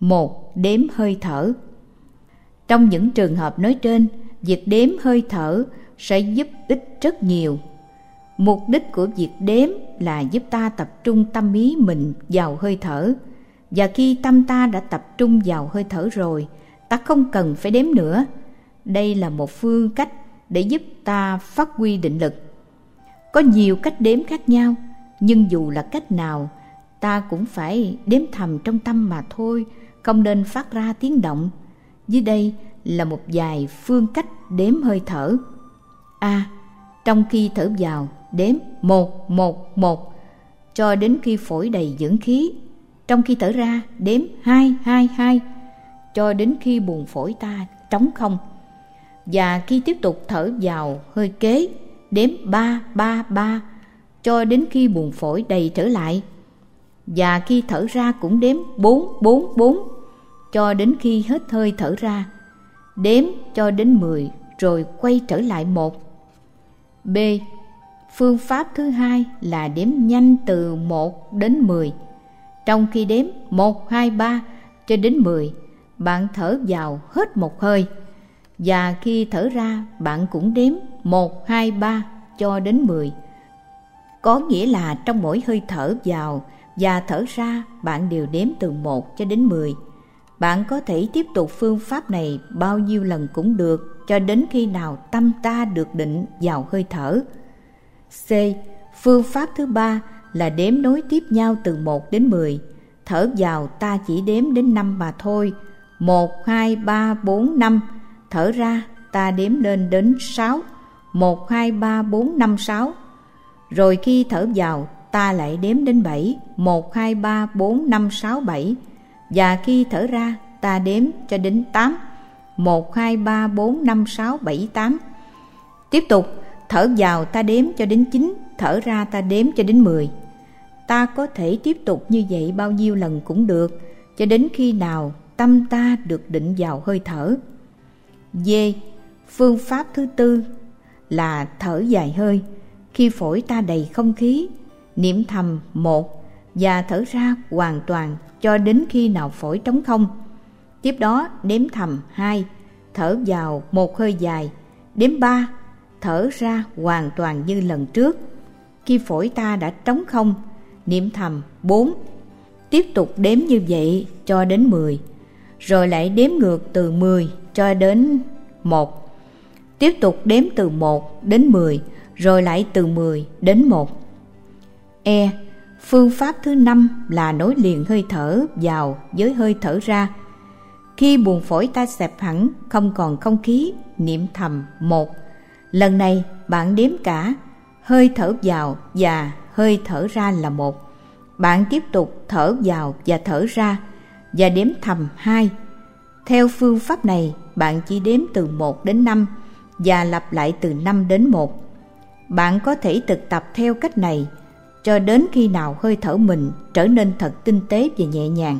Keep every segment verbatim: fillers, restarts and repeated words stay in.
một. Đếm hơi thở. Trong những trường hợp nói trên, việc đếm hơi thở sẽ giúp ích rất nhiều. Mục đích của việc đếm là giúp ta tập trung tâm ý mình vào hơi thở. Và khi tâm ta đã tập trung vào hơi thở rồi, ta không cần phải đếm nữa. Đây là một phương cách để giúp ta phát huy định lực. Có nhiều cách đếm khác nhau, nhưng dù là cách nào, ta cũng phải đếm thầm trong tâm mà thôi, không nên phát ra tiếng động. Dưới đây là một vài phương cách đếm hơi thở. A. Trong khi thở vào, đếm một, một, một, cho đến khi phổi đầy dưỡng khí. Trong khi thở ra, đếm hai, hai, hai, cho đến khi buồng phổi ta trống không. Và khi tiếp tục thở vào hơi kế, đếm ba, ba, ba, cho đến khi buồng phổi đầy trở lại. Và khi thở ra cũng đếm bốn, bốn, bốn, cho đến khi hết hơi thở ra. Đếm cho đến mười, rồi quay trở lại một. B. Phương pháp thứ hai là đếm nhanh từ một đến mười. Trong khi đếm một, hai, ba cho đến mười, bạn thở vào hết một hơi. Và khi thở ra, bạn cũng đếm một, hai, ba cho đến mười. Có nghĩa là trong mỗi hơi thở vào và thở ra, bạn đều đếm từ một cho đến mười. Bạn có thể tiếp tục phương pháp này bao nhiêu lần cũng được, cho đến khi nào tâm ta được định vào hơi thở. C. Phương pháp thứ ba là đếm nối tiếp nhau từ một đến mười. Thở vào ta chỉ đếm đến năm mà thôi. một, hai, ba, bốn, năm. Thở ra ta đếm lên đến sáu. một, hai, ba, bốn, năm, sáu. Rồi khi thở vào ta lại đếm đến bảy. một, hai, ba, bốn, năm, sáu, bảy. Và khi thở ra ta đếm cho đến tám. một, hai, ba, bốn, năm, sáu, bảy, tám. Tiếp tục thở vào ta đếm cho đến chín. Thở ra ta đếm cho đến mười. Ta có thể tiếp tục như vậy bao nhiêu lần cũng được, cho đến khi nào tâm ta được định vào hơi thở. D. Phương pháp thứ tư là thở dài hơi. Khi phổi ta đầy không khí, niệm thầm một và thở ra hoàn toàn cho đến khi nào phổi trống không. Tiếp đó đếm thầm hai, thở vào một hơi dài. Đếm ba, thở ra hoàn toàn như lần trước. Khi phổi ta đã trống không, niệm thầm bốn. Tiếp tục đếm như vậy cho đến mười. Rồi lại đếm ngược từ mười cho đến một. Tiếp tục đếm từ một đến mười, rồi lại từ mười đến một. E. Phương pháp thứ năm là nối liền hơi thở vào với hơi thở ra. Khi buồng phổi ta xẹp hẳn, không còn không khí, niệm thầm một. Lần này bạn đếm cả hơi thở vào và hơi thở ra là một. Bạn tiếp tục thở vào và thở ra và đếm thầm hai. Theo phương pháp này, bạn chỉ đếm từ một đến năm và lặp lại từ năm đến một. Bạn có thể thực tập theo cách này cho đến khi nào hơi thở mình trở nên thật tinh tế và nhẹ nhàng.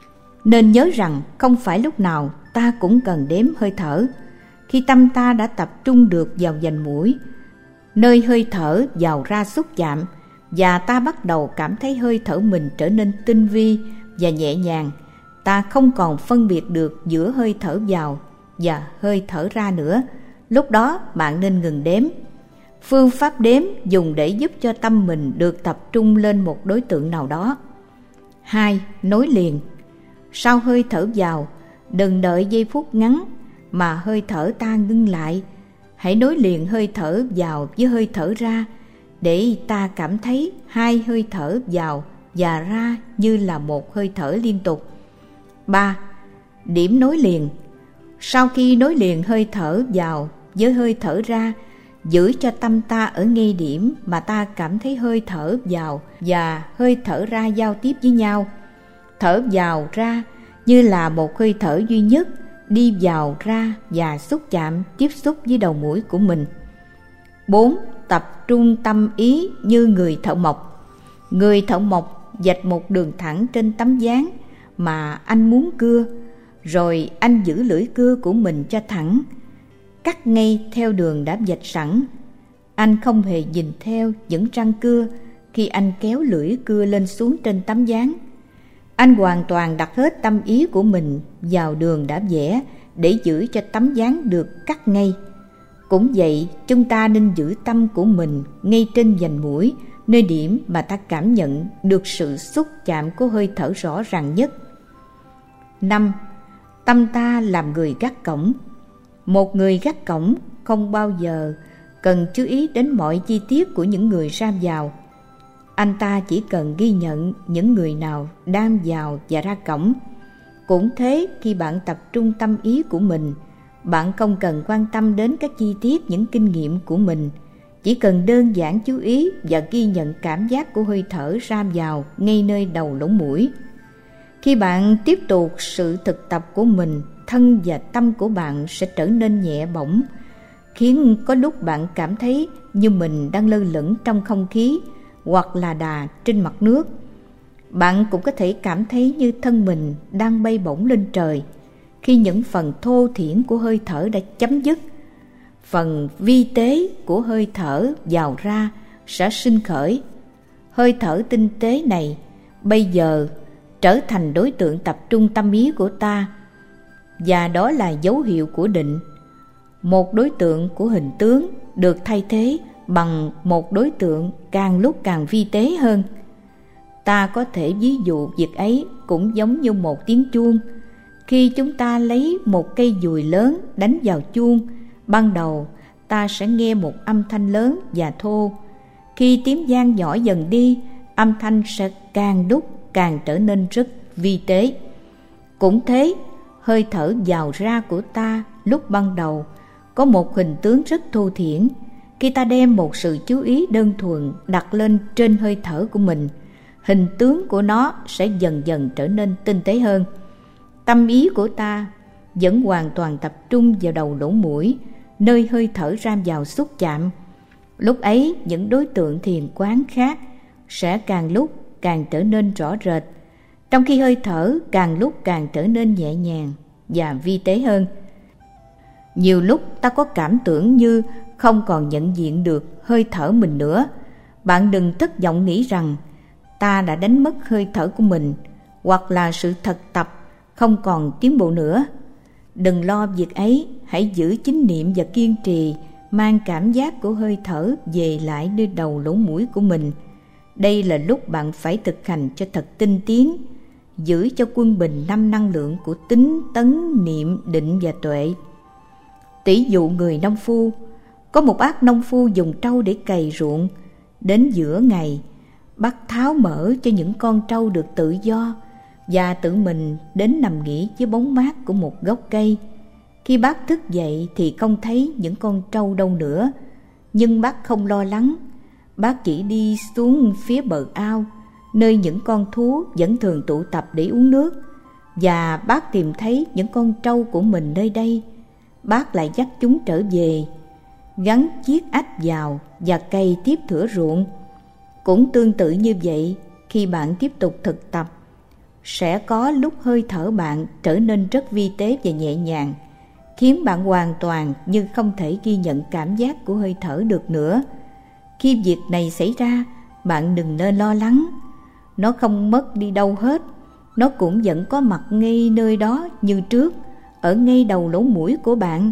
Nên nhớ rằng không phải lúc nào ta cũng cần đếm hơi thở. Khi tâm ta đã tập trung được vào vành mũi, nơi hơi thở vào ra xúc chạm, và ta bắt đầu cảm thấy hơi thở mình trở nên tinh vi và nhẹ nhàng, ta không còn phân biệt được giữa hơi thở vào và hơi thở ra nữa. Lúc đó bạn nên ngừng đếm. Phương pháp đếm dùng để giúp cho tâm mình được tập trung lên một đối tượng nào đó. Hai. Nối liền. Sau hơi thở vào, đừng đợi giây phút ngắn mà hơi thở ta ngưng lại. Hãy nối liền hơi thở vào với hơi thở ra, để ta cảm thấy hai hơi thở vào và ra như là một hơi thở liên tục. Ba. Điểm nối liền. Sau khi nối liền hơi thở vào với hơi thở ra, giữ cho tâm ta ở ngay điểm mà ta cảm thấy hơi thở vào và hơi thở ra giao tiếp với nhau. Thở vào ra như là một hơi thở duy nhất, đi vào ra và xúc chạm tiếp xúc với đầu mũi của mình. Bốn. Tập trung tâm ý như người thợ mộc. Người thợ mộc vạch một đường thẳng trên tấm ván mà anh muốn cưa, rồi anh giữ lưỡi cưa của mình cho thẳng, cắt ngay theo đường đã vạch sẵn. Anh không hề nhìn theo những răng cưa khi anh kéo lưỡi cưa lên xuống trên tấm ván. Anh hoàn toàn đặt hết tâm ý của mình vào đường đã vẽ để giữ cho tấm dáng được cắt ngay. Cũng vậy, chúng ta nên giữ tâm của mình ngay trên vành mũi, nơi điểm mà ta cảm nhận được sự xúc chạm của hơi thở rõ ràng nhất. Năm. Tâm ta làm người gác cổng. Một người gác cổng không bao giờ cần chú ý đến mọi chi tiết của những người ra vào. Anh ta chỉ cần ghi nhận những người nào đang vào và ra cổng. Cũng thế, khi bạn tập trung tâm ý của mình, bạn không cần quan tâm đến các chi tiết những kinh nghiệm của mình, chỉ cần đơn giản chú ý và ghi nhận cảm giác của hơi thở ra vào ngay nơi đầu lỗ mũi. Khi bạn tiếp tục sự thực tập của mình, thân và tâm của bạn sẽ trở nên nhẹ bổng, khiến có lúc bạn cảm thấy như mình đang lơ lửng trong không khí hoặc là đà trên mặt nước. Bạn cũng có thể cảm thấy như thân mình đang bay bổng lên trời khi những phần thô thiển của hơi thở đã chấm dứt. Phần vi tế của hơi thở vào ra sẽ sinh khởi. Hơi thở tinh tế này bây giờ trở thành đối tượng tập trung tâm ý của ta, và đó là dấu hiệu của định. Một đối tượng của hình tướng được thay thế bằng một đối tượng càng lúc càng vi tế hơn. Ta có thể ví dụ việc ấy cũng giống như một tiếng chuông. Khi chúng ta lấy một cây dùi lớn đánh vào chuông, ban đầu ta sẽ nghe một âm thanh lớn và thô. Khi tiếng vang nhỏ dần đi, âm thanh sẽ càng lúc càng trở nên rất vi tế. Cũng thế, hơi thở vào ra của ta lúc ban đầu có một hình tướng rất thô thiển. Khi ta đem một sự chú ý đơn thuần đặt lên trên hơi thở của mình, hình tướng của nó sẽ dần dần trở nên tinh tế hơn. Tâm ý của ta vẫn hoàn toàn tập trung vào đầu lỗ mũi, nơi hơi thở ra vào xúc chạm. Lúc ấy, những đối tượng thiền quán khác sẽ càng lúc càng trở nên rõ rệt, trong khi hơi thở càng lúc càng trở nên nhẹ nhàng và vi tế hơn. Nhiều lúc ta có cảm tưởng như không còn nhận diện được hơi thở mình nữa. Bạn đừng thất vọng nghĩ rằng ta đã đánh mất hơi thở của mình, hoặc là sự thực tập không còn tiến bộ nữa. Đừng lo việc ấy, hãy giữ chánh niệm và kiên trì mang cảm giác của hơi thở về lại nơi đầu lỗ mũi của mình. Đây là lúc bạn phải thực hành cho thật tinh tiến, giữ cho quân bình năm năng lượng của tính, tấn, niệm, định và tuệ. Tỷ dụ người nông phu. Có một bác nông phu dùng trâu để cày ruộng. Đến giữa ngày, bác tháo mở cho những con trâu được tự do và tự mình đến nằm nghỉ dưới bóng mát của một gốc cây. Khi bác thức dậy thì không thấy những con trâu đâu nữa, nhưng bác không lo lắng. Bác chỉ đi xuống phía bờ ao, nơi những con thú vẫn thường tụ tập để uống nước, và bác tìm thấy những con trâu của mình nơi đây. Bác lại dắt chúng trở về, gắn chiếc ách vào và cày tiếp thửa ruộng. Cũng tương tự như vậy, khi bạn tiếp tục thực tập, sẽ có lúc hơi thở bạn trở nên rất vi tế và nhẹ nhàng, khiến bạn hoàn toàn như không thể ghi nhận cảm giác của hơi thở được nữa. Khi việc này xảy ra, bạn đừng nên lo lắng. Nó không mất đi đâu hết. Nó cũng vẫn có mặt ngay nơi đó như trước, ở ngay đầu lỗ mũi của bạn.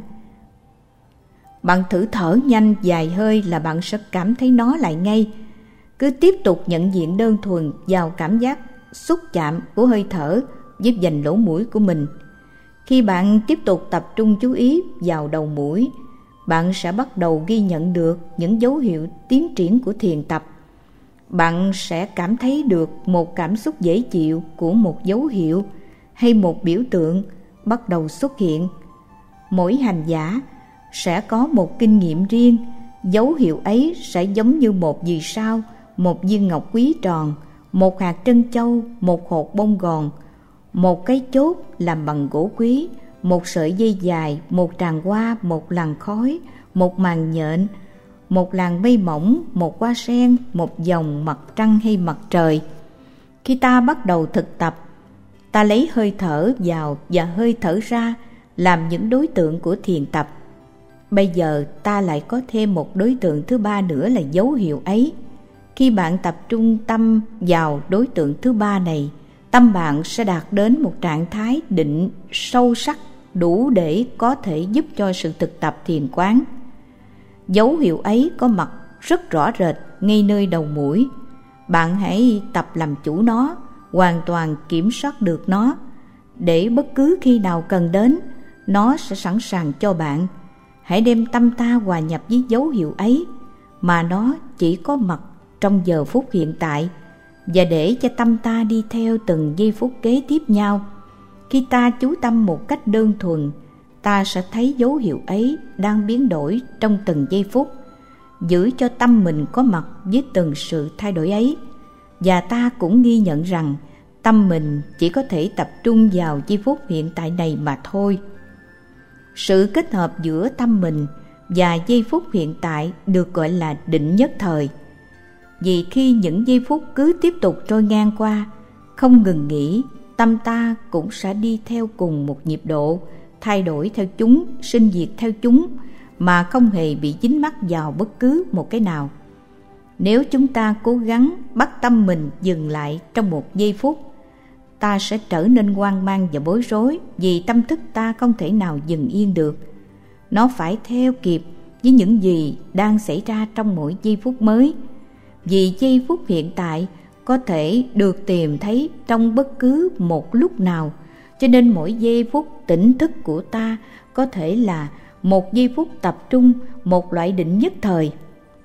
Bạn thử thở nhanh vài hơi là bạn sẽ cảm thấy nó lại ngay. Cứ tiếp tục nhận diện đơn thuần vào cảm giác xúc chạm của hơi thở với vành lỗ mũi của mình. Khi bạn tiếp tục tập trung chú ý vào đầu mũi, bạn sẽ bắt đầu ghi nhận được những dấu hiệu tiến triển của thiền tập. Bạn sẽ cảm thấy được một cảm xúc dễ chịu của một dấu hiệu hay một biểu tượng bắt đầu xuất hiện. Mỗi hành giả sẽ có một kinh nghiệm riêng. Dấu hiệu ấy sẽ giống như một vì sao, một viên ngọc quý tròn, một hạt trân châu, một hột bông gòn, một cái chốt làm bằng gỗ quý, một sợi dây dài, một tràng hoa, một làn khói, một màn nhện, một làn mây mỏng, một hoa sen, một dòng mặt trăng hay mặt trời. Khi ta bắt đầu thực tập, ta lấy hơi thở vào và hơi thở ra làm những đối tượng của thiền tập. Bây giờ ta lại có thêm một đối tượng thứ ba nữa là dấu hiệu ấy. Khi bạn tập trung tâm vào đối tượng thứ ba này, tâm bạn sẽ đạt đến một trạng thái định sâu sắc đủ để có thể giúp cho sự thực tập thiền quán. Dấu hiệu ấy có mặt rất rõ rệt ngay nơi đầu mũi. Bạn hãy tập làm chủ nó, hoàn toàn kiểm soát được nó, để bất cứ khi nào cần đến, nó sẽ sẵn sàng cho bạn. Hãy đem tâm ta hòa nhập với dấu hiệu ấy, mà nó chỉ có mặt trong giờ phút hiện tại, và để cho tâm ta đi theo từng giây phút kế tiếp nhau. Khi ta chú tâm một cách đơn thuần, ta sẽ thấy dấu hiệu ấy đang biến đổi trong từng giây phút. Giữ cho tâm mình có mặt với từng sự thay đổi ấy, và ta cũng ghi nhận rằng tâm mình chỉ có thể tập trung vào giây phút hiện tại này mà thôi. Sự kết hợp giữa tâm mình và giây phút hiện tại được gọi là định nhất thời. Vì khi những giây phút cứ tiếp tục trôi ngang qua, không ngừng nghỉ, tâm ta cũng sẽ đi theo cùng một nhịp độ, thay đổi theo chúng, sinh diệt theo chúng, mà không hề bị dính mắc vào bất cứ một cái nào. Nếu chúng ta cố gắng bắt tâm mình dừng lại trong một giây phút, ta sẽ trở nên hoang mang và bối rối, vì tâm thức ta không thể nào dừng yên được. Nó phải theo kịp với những gì đang xảy ra trong mỗi giây phút mới. Vì giây phút hiện tại có thể được tìm thấy trong bất cứ một lúc nào, cho nên mỗi giây phút tỉnh thức của ta có thể là một giây phút tập trung, một loại định nhất thời.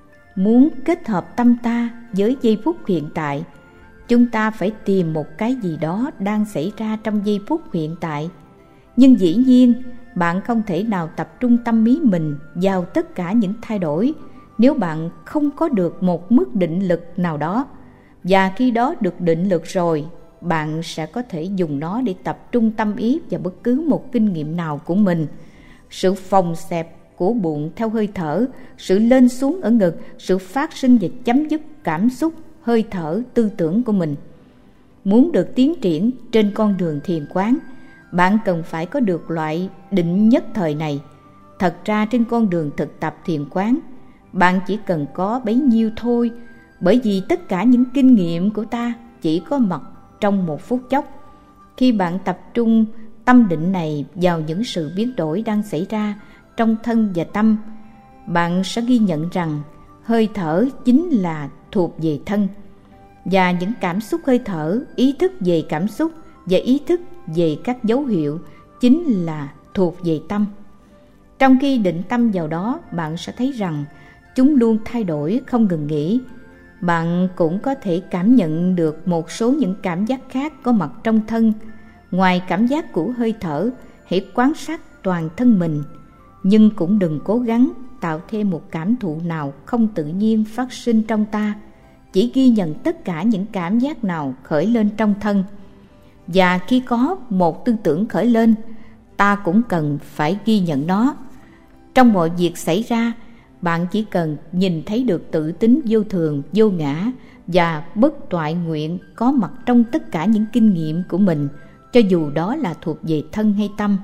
Muốn kết hợp tâm ta với giây phút hiện tại, chúng ta phải tìm một cái gì đó đang xảy ra trong giây phút hiện tại. Nhưng dĩ nhiên, bạn không thể nào tập trung tâm ý mình vào tất cả những thay đổi nếu bạn không có được một mức định lực nào đó. Và khi đó được định lực rồi, bạn sẽ có thể dùng nó để tập trung tâm ý vào bất cứ một kinh nghiệm nào của mình. Sự phồng xẹp của bụng theo hơi thở, sự lên xuống ở ngực, sự phát sinh và chấm dứt cảm xúc, hơi thở, tư tưởng của mình. Muốn được tiến triển trên con đường thiền quán, bạn cần phải có được loại định nhất thời này. Thật ra trên con đường thực tập thiền quán, bạn chỉ cần có bấy nhiêu thôi, bởi vì tất cả những kinh nghiệm của ta chỉ có mặt trong một phút chốc. Khi bạn tập trung tâm định này vào những sự biến đổi đang xảy ra trong thân và tâm, bạn sẽ ghi nhận rằng hơi thở chính là thuộc về thân, và những cảm xúc hơi thở, ý thức về cảm xúc và ý thức về các dấu hiệu chính là thuộc về tâm. Trong khi định tâm vào đó, bạn sẽ thấy rằng chúng luôn thay đổi không ngừng nghỉ. Bạn cũng có thể cảm nhận được một số những cảm giác khác có mặt trong thân. Ngoài cảm giác của hơi thở, hãy quan sát toàn thân mình, nhưng cũng đừng cố gắng tạo thêm một cảm thụ nào không tự nhiên phát sinh trong ta. Chỉ ghi nhận tất cả những cảm giác nào khởi lên trong thân. Và khi có một tư tưởng khởi lên, ta cũng cần phải ghi nhận nó. Trong mọi việc xảy ra, bạn chỉ cần nhìn thấy được tự tính vô thường, vô ngã và bất toại nguyện có mặt trong tất cả những kinh nghiệm của mình, cho dù đó là thuộc về thân hay tâm.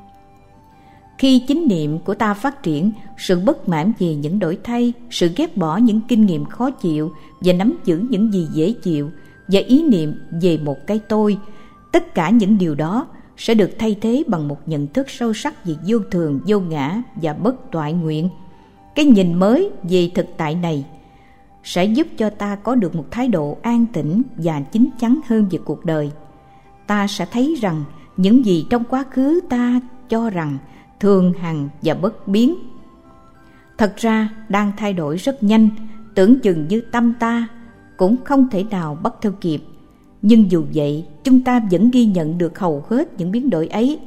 Khi chính niệm của ta phát triển, sự bất mãn về những đổi thay, sự ghét bỏ những kinh nghiệm khó chịu và nắm giữ những gì dễ chịu, và ý niệm về một cái tôi, tất cả những điều đó sẽ được thay thế bằng một nhận thức sâu sắc về vô thường, vô ngã và bất toại nguyện. Cái nhìn mới về thực tại này sẽ giúp cho ta có được một thái độ an tĩnh và chín chắn hơn về cuộc đời. Ta sẽ thấy rằng những gì trong quá khứ ta cho rằng thường hằng và bất biến, thật ra đang thay đổi rất nhanh, tưởng chừng như tâm ta cũng không thể nào bắt theo kịp. Nhưng dù vậy, chúng ta vẫn ghi nhận được hầu hết những biến đổi ấy.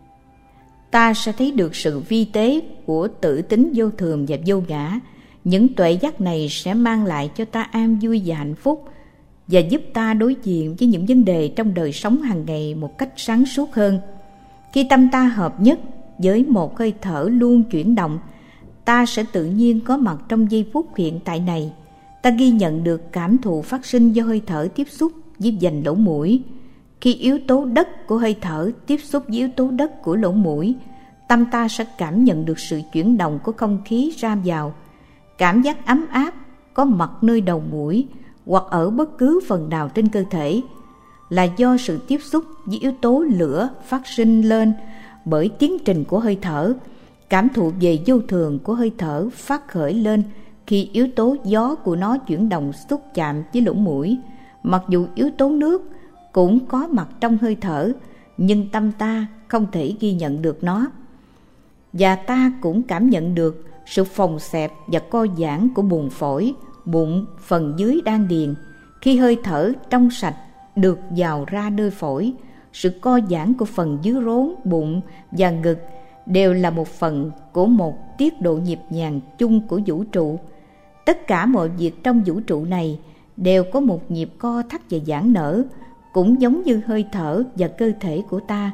Ta sẽ thấy được sự vi tế của tự tính vô thường và vô ngã. Những tuệ giác này sẽ mang lại cho ta an vui và hạnh phúc, và giúp ta đối diện với những vấn đề trong đời sống hàng ngày một cách sáng suốt hơn. Khi tâm ta hợp nhất với một hơi thở luôn chuyển động, ta sẽ tự nhiên có mặt trong giây phút hiện tại này. Ta ghi nhận được cảm thụ phát sinh do hơi thở tiếp xúc với vành lỗ mũi. Khi yếu tố đất của hơi thở tiếp xúc với yếu tố đất của lỗ mũi, tâm ta sẽ cảm nhận được sự chuyển động của không khí ra vào. Cảm giác ấm áp có mặt nơi đầu mũi hoặc ở bất cứ phần nào trên cơ thể. là do sự tiếp xúc với yếu tố lửa phát sinh lên bởi tiến trình của hơi thở. Cảm thụ về vô thường của hơi thở phát khởi lên khi yếu tố gió của nó chuyển động xúc chạm với lỗ mũi. Mặc dù yếu tố nước cũng có mặt trong hơi thở, nhưng tâm ta không thể ghi nhận được nó. Và ta cũng cảm nhận được sự phồng xẹp và co giãn của buồng phổi, bụng, phần dưới đan điền. Khi hơi thở trong sạch được vào ra nơi phổi, sự co giãn của phần dưới rốn, bụng và ngực đều là một phần của một tiết độ nhịp nhàng chung của vũ trụ. Tất cả mọi việc trong vũ trụ này đều có một nhịp co thắt và giãn nở, cũng giống như hơi thở và cơ thể của ta.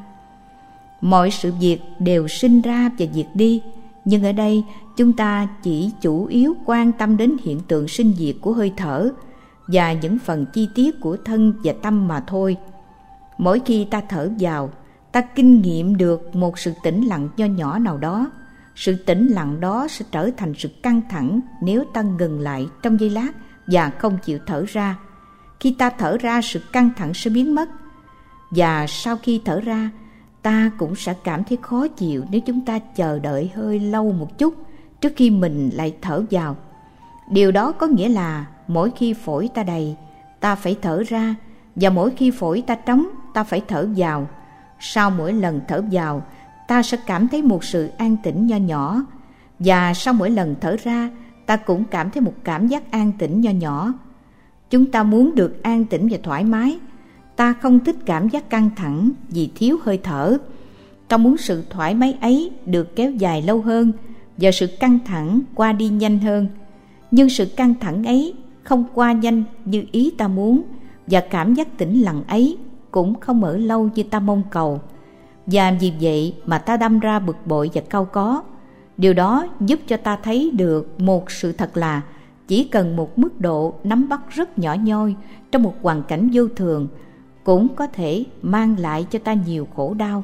Mọi sự việc đều sinh ra và diệt đi, nhưng ở đây chúng ta chỉ chủ yếu quan tâm đến hiện tượng sinh diệt của hơi thở và những phần chi tiết của thân và tâm mà thôi. Mỗi khi ta thở vào, ta kinh nghiệm được một sự tĩnh lặng nho nhỏ nào đó. Sự tĩnh lặng đó sẽ trở thành sự căng thẳng nếu ta ngừng lại trong giây lát và không chịu thở ra. Khi ta thở ra, sự căng thẳng sẽ biến mất. Và sau khi thở ra, ta cũng sẽ cảm thấy khó chịu nếu chúng ta chờ đợi hơi lâu một chút trước khi mình lại thở vào. Điều đó có nghĩa là mỗi khi phổi ta đầy, ta phải thở ra, và mỗi khi phổi ta trống, ta phải thở vào. Sau mỗi lần thở vào, ta sẽ cảm thấy một sự an tĩnh nho nhỏ, và sau mỗi lần thở ra, ta cũng cảm thấy một cảm giác an tĩnh nho nhỏ. Chúng ta muốn được an tĩnh và thoải mái. Ta không thích cảm giác căng thẳng vì thiếu hơi thở. Ta muốn sự thoải mái ấy được kéo dài lâu hơn và sự căng thẳng qua đi nhanh hơn. Nhưng sự căng thẳng ấy không qua nhanh như ý ta muốn, và cảm giác tĩnh lặng ấy cũng không ở lâu như ta mong cầu. Và vì vậy mà ta đâm ra bực bội và cau có. Điều đó giúp cho ta thấy được một sự thật là chỉ cần một mức độ nắm bắt rất nhỏ nhoi trong một hoàn cảnh vô thường cũng có thể mang lại cho ta nhiều khổ đau.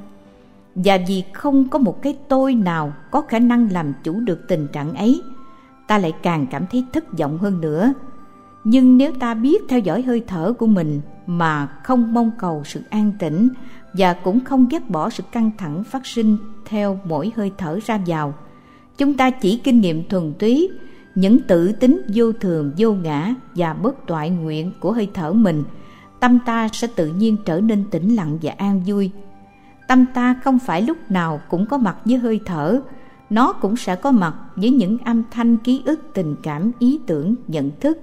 Và vì không có một cái tôi nào có khả năng làm chủ được tình trạng ấy, ta lại càng cảm thấy thất vọng hơn nữa. Nhưng nếu ta biết theo dõi hơi thở của mình mà không mong cầu sự an tĩnh và cũng không ghét bỏ sự căng thẳng phát sinh theo mỗi hơi thở ra vào, chúng ta chỉ kinh nghiệm thuần túy những tự tính vô thường, vô ngã và bất toại nguyện của hơi thở mình, tâm ta sẽ tự nhiên trở nên tĩnh lặng và an vui. Tâm ta không phải lúc nào cũng có mặt với hơi thở, nó cũng sẽ có mặt với những âm thanh, ký ức, tình cảm, ý tưởng, nhận thức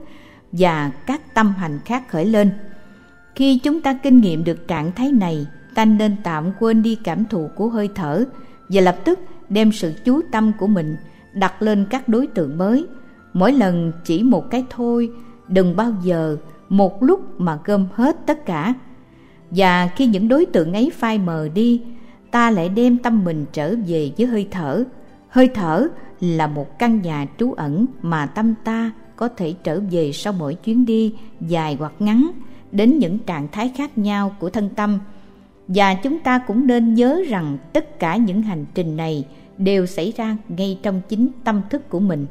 và các tâm hành khác khởi lên. Khi chúng ta kinh nghiệm được trạng thái này, ta nên tạm quên đi cảm thụ của hơi thở và lập tức đem sự chú tâm của mình đặt lên các đối tượng mới. Mỗi lần chỉ một cái thôi, đừng bao giờ một lúc mà gom hết tất cả. Và khi những đối tượng ấy phai mờ đi, ta lại đem tâm mình trở về với hơi thở. Hơi thở là một căn nhà trú ẩn mà tâm ta có thể trở về sau mỗi chuyến đi dài hoặc ngắn đến những trạng thái khác nhau của thân tâm. Và chúng ta cũng nên nhớ rằng tất cả những hành trình này đều xảy ra ngay trong chính tâm thức của mình.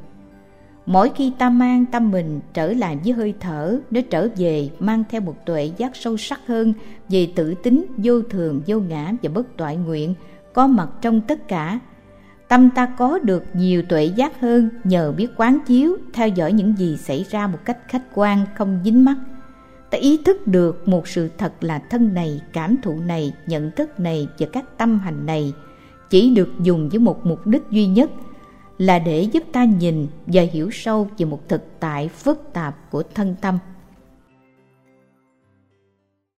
Mỗi khi ta mang tâm mình trở lại với hơi thở, nó trở về mang theo một tuệ giác sâu sắc hơn về tự tính vô thường, vô ngã và bất toại nguyện có mặt trong tất cả. Tâm ta có được nhiều tuệ giác hơn nhờ biết quán chiếu, theo dõi những gì xảy ra một cách khách quan, không dính mắc. Ta ý thức được một sự thật là thân này, cảm thụ này, nhận thức này và các tâm hành này chỉ được dùng với một mục đích duy nhất, là để giúp ta nhìn và hiểu sâu về một thực tại phức tạp của thân tâm.